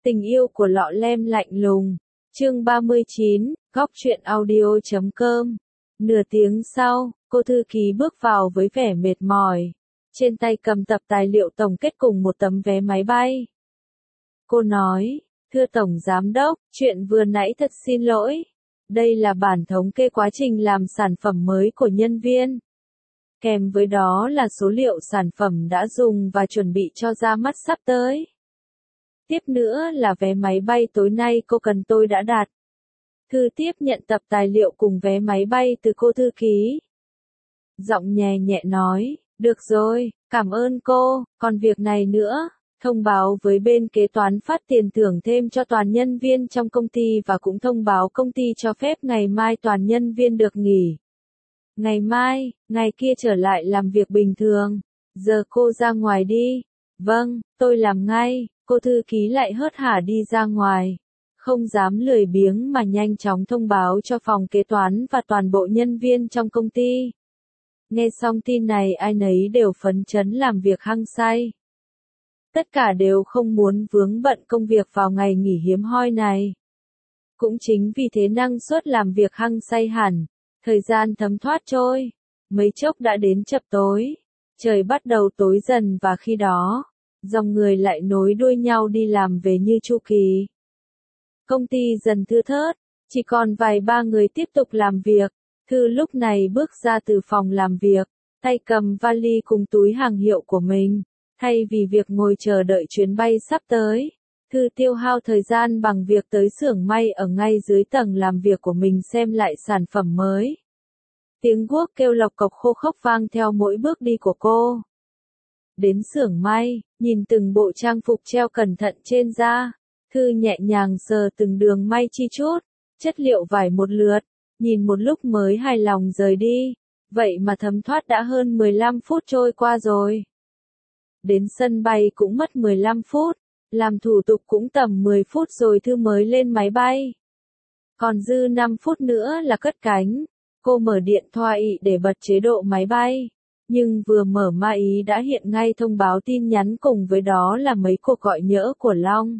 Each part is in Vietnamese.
Tình yêu của lọ lem lạnh lùng. Chương 39, góc truyện audio.com. Nửa tiếng sau, cô thư ký bước vào với vẻ mệt mỏi. Trên tay cầm tập tài liệu tổng kết cùng một tấm vé máy bay. Cô nói, thưa Tổng Giám đốc, chuyện vừa nãy thật xin lỗi. Đây là bản thống kê quá trình làm sản phẩm mới của nhân viên. Kèm với đó là số liệu sản phẩm đã dùng và chuẩn bị cho ra mắt sắp tới. Tiếp nữa là vé máy bay tối nay cô cần tôi đã đặt. Thư tiếp nhận tập tài liệu cùng vé máy bay từ cô thư ký. Giọng nhẹ nhẹ nói, được rồi, cảm ơn cô, còn việc này nữa, thông báo với bên kế toán phát tiền thưởng thêm cho toàn nhân viên trong công ty và cũng thông báo công ty cho phép ngày mai toàn nhân viên được nghỉ. Ngày mai, ngày kia trở lại làm việc bình thường. Giờ cô ra ngoài đi. Vâng, tôi làm ngay. Cô thư ký lại hớt hả đi ra ngoài. Không dám lười biếng mà nhanh chóng thông báo cho phòng kế toán và toàn bộ nhân viên trong công ty. Nghe xong tin này ai nấy đều phấn chấn làm việc hăng say. Tất cả đều không muốn vướng bận công việc vào ngày nghỉ hiếm hoi này. Cũng chính vì thế năng suất làm việc hăng say hẳn. Thời gian thấm thoát trôi, mấy chốc đã đến chập tối, trời bắt đầu tối dần và khi đó, dòng người lại nối đuôi nhau đi làm về như chu kỳ. Công ty dần thưa thớt, chỉ còn vài ba người tiếp tục làm việc. Thư lúc này bước ra từ phòng làm việc, tay cầm vali cùng túi hàng hiệu của mình, thay vì việc ngồi chờ đợi chuyến bay sắp tới. Thư tiêu hao thời gian bằng việc tới xưởng may ở ngay dưới tầng làm việc của mình xem lại sản phẩm mới. Tiếng guốc kêu lộc cộc khô khốc vang theo mỗi bước đi của cô. Đến xưởng may, nhìn từng bộ trang phục treo cẩn thận trên da, Thư nhẹ nhàng sờ từng đường may chi chút, chất liệu vải một lượt, nhìn một lúc mới hài lòng rời đi. Vậy mà thấm thoát đã hơn 15 phút trôi qua rồi. Đến sân bay cũng mất 15 phút. Làm thủ tục cũng tầm 10 phút rồi Thư mới lên máy bay. Còn dư 5 phút nữa là cất cánh. Cô mở điện thoại để bật chế độ máy bay. Nhưng vừa mở máy đã hiện ngay thông báo tin nhắn cùng với đó là mấy cuộc gọi nhỡ của Long.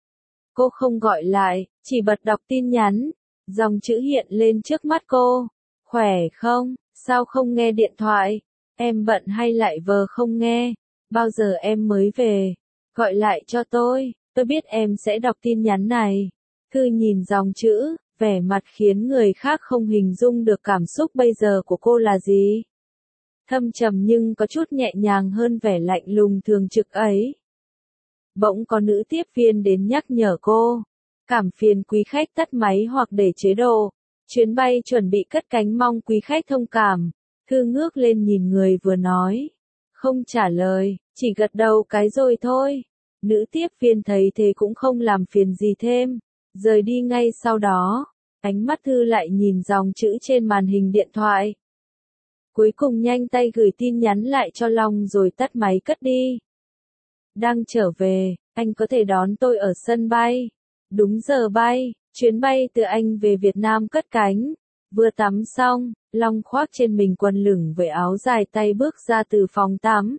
Cô không gọi lại, chỉ bật đọc tin nhắn. Dòng chữ hiện lên trước mắt cô. Khỏe không? Sao không nghe điện thoại? Em bận hay lại vờ không nghe? Bao giờ em mới về? Gọi lại cho tôi biết em sẽ đọc tin nhắn này. Thư nhìn dòng chữ, vẻ mặt khiến người khác không hình dung được cảm xúc bây giờ của cô là gì. Thâm trầm nhưng có chút nhẹ nhàng hơn vẻ lạnh lùng thường trực ấy. Bỗng có nữ tiếp viên đến nhắc nhở cô. Cảm phiền quý khách tắt máy hoặc để chế độ. Chuyến bay chuẩn bị cất cánh mong quý khách thông cảm. Thư ngước lên nhìn người vừa nói. Không trả lời, chỉ gật đầu cái rồi thôi. Nữ tiếp viên thấy thế cũng không làm phiền gì thêm, rời đi ngay sau đó, ánh mắt Thư lại nhìn dòng chữ trên màn hình điện thoại. Cuối cùng nhanh tay gửi tin nhắn lại cho Long rồi tắt máy cất đi. Đang trở về, anh có thể đón tôi ở sân bay. Đúng giờ bay, chuyến bay từ Anh về Việt Nam cất cánh. Vừa tắm xong, Long khoác trên mình quần lửng với áo dài tay bước ra từ phòng tắm.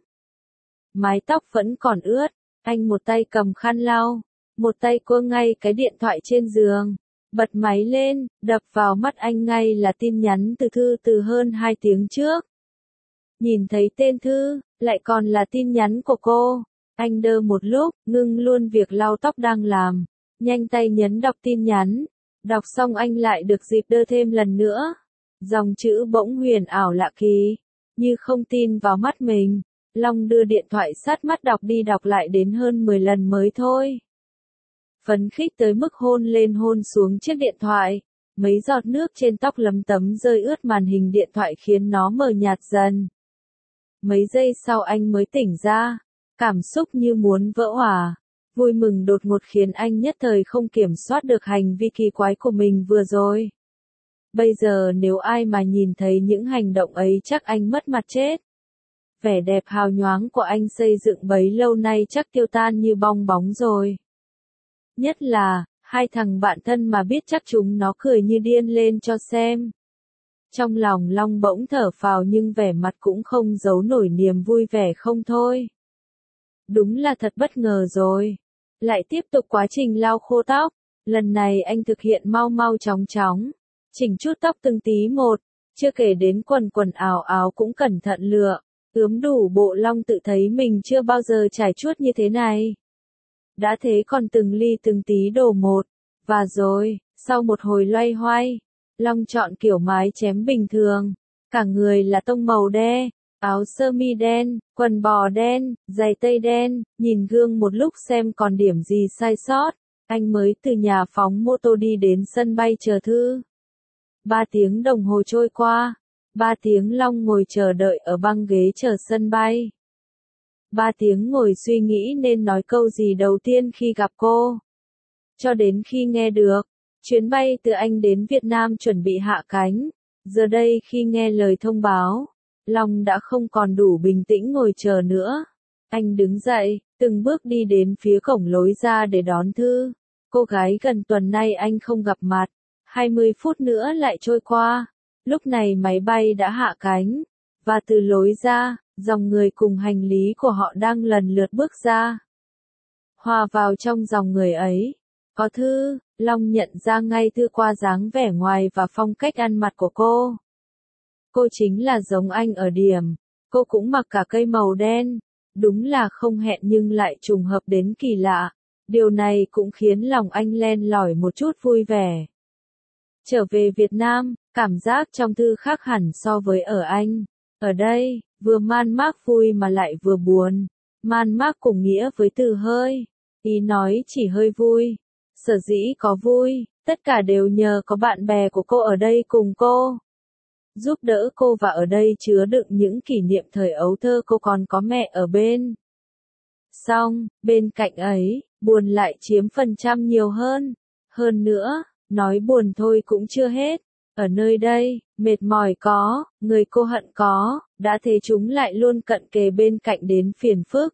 Mái tóc vẫn còn ướt. Anh một tay cầm khăn lau, một tay quơ ngay cái điện thoại trên giường, bật máy lên, đập vào mắt anh ngay là tin nhắn từ Thư từ hơn 2 tiếng trước. Nhìn thấy tên Thư, lại còn là tin nhắn của cô, anh đơ một lúc, ngưng luôn việc lau tóc đang làm, nhanh tay nhấn đọc tin nhắn, đọc xong anh lại được dịp đơ thêm lần nữa. Dòng chữ bỗng huyền ảo lạ kỳ, như không tin vào mắt mình. Long đưa điện thoại sát mắt đọc đi đọc lại đến hơn 10 lần mới thôi. Phấn khích tới mức hôn lên hôn xuống chiếc điện thoại, mấy giọt nước trên tóc lấm tấm rơi ướt màn hình điện thoại khiến nó mờ nhạt dần. Mấy giây sau anh mới tỉnh ra, cảm xúc như muốn vỡ òa, vui mừng đột ngột khiến anh nhất thời không kiểm soát được hành vi kỳ quái của mình vừa rồi. Bây giờ nếu ai mà nhìn thấy những hành động ấy chắc anh mất mặt chết. Vẻ đẹp hào nhoáng của anh xây dựng bấy lâu nay chắc tiêu tan như bong bóng rồi. Nhất là, hai thằng bạn thân mà biết chắc chúng nó cười như điên lên cho xem. Trong lòng Long bỗng thở phào nhưng vẻ mặt cũng không giấu nổi niềm vui vẻ không thôi. Đúng là thật bất ngờ rồi. lại tiếp tục quá trình lau khô tóc. Lần này anh thực hiện mau mau chóng chóng, chỉnh chút tóc từng tí một, chưa kể đến quần quần áo áo cũng cẩn thận lựa, ướm đủ bộ. Long tự thấy mình chưa bao giờ trải chuốt như thế này. Đã thế còn từng ly từng tí đổ một, và rồi, sau một hồi loay hoay, Long chọn kiểu mái chém bình thường, cả người là tông màu đen, áo sơ mi đen, quần bò đen, giày tây đen, nhìn gương một lúc xem còn điểm gì sai sót, anh mới từ nhà phóng mô tô đi đến sân bay chờ Thư. 3 tiếng đồng hồ trôi qua, 3 tiếng Long ngồi chờ đợi ở băng ghế chờ sân bay. 3 tiếng ngồi suy nghĩ nên nói câu gì đầu tiên khi gặp cô. Cho đến khi nghe được, chuyến bay từ Anh đến Việt Nam chuẩn bị hạ cánh. Giờ đây khi nghe lời thông báo, Long đã không còn đủ bình tĩnh ngồi chờ nữa. Anh đứng dậy, từng bước đi đến phía cổng lối ra để đón Thư. Cô gái gần tuần nay anh không gặp mặt. 20 phút nữa lại trôi qua. Lúc này máy bay đã hạ cánh. Và từ lối ra, dòng người cùng hành lý của họ đang lần lượt bước ra. Hòa vào trong dòng người ấy, có Thư. Long nhận ra ngay Thư qua dáng vẻ ngoài và phong cách ăn mặc của cô. Cô chính là giống anh ở điểm, cô cũng mặc cả cây màu đen. Đúng là không hẹn nhưng lại trùng hợp đến kỳ lạ. Điều này cũng khiến lòng anh len lỏi một chút vui vẻ. Trở về Việt Nam, cảm giác trong Thư khác hẳn so với ở Anh. Ở đây, vừa man mác vui mà lại vừa buồn. Man mác cùng nghĩa với từ hơi. Ý nói chỉ hơi vui. Sở dĩ có vui, tất cả đều nhờ có bạn bè của cô ở đây cùng cô. Giúp đỡ cô và ở đây chứa đựng những kỷ niệm thời ấu thơ cô còn có mẹ ở bên. Xong, bên cạnh ấy, buồn lại chiếm phần trăm nhiều hơn. Hơn nữa, nói buồn thôi cũng chưa hết. Ở nơi đây, mệt mỏi có, người cô hận có, đã thế chúng lại luôn cận kề bên cạnh đến phiền phức.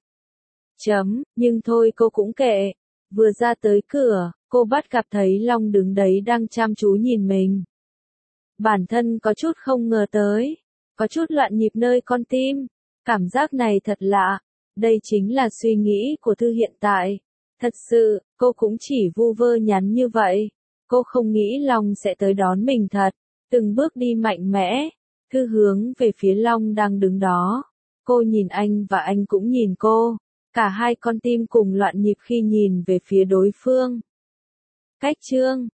Nhưng thôi cô cũng kệ. Vừa ra tới cửa, cô bắt gặp thấy Long đứng đấy đang chăm chú nhìn mình. Bản thân có chút không ngờ tới, có chút loạn nhịp nơi con tim. Cảm giác này thật lạ. Đây chính là suy nghĩ của Thư hiện tại. Thật sự, cô cũng chỉ vu vơ nhắn như vậy. Cô không nghĩ Long sẽ tới đón mình thật. Từng bước đi mạnh mẽ, Thư hướng về phía Long đang đứng đó. Cô nhìn anh và anh cũng nhìn cô. Cả hai con tim cùng loạn nhịp khi nhìn về phía đối phương. Cách chương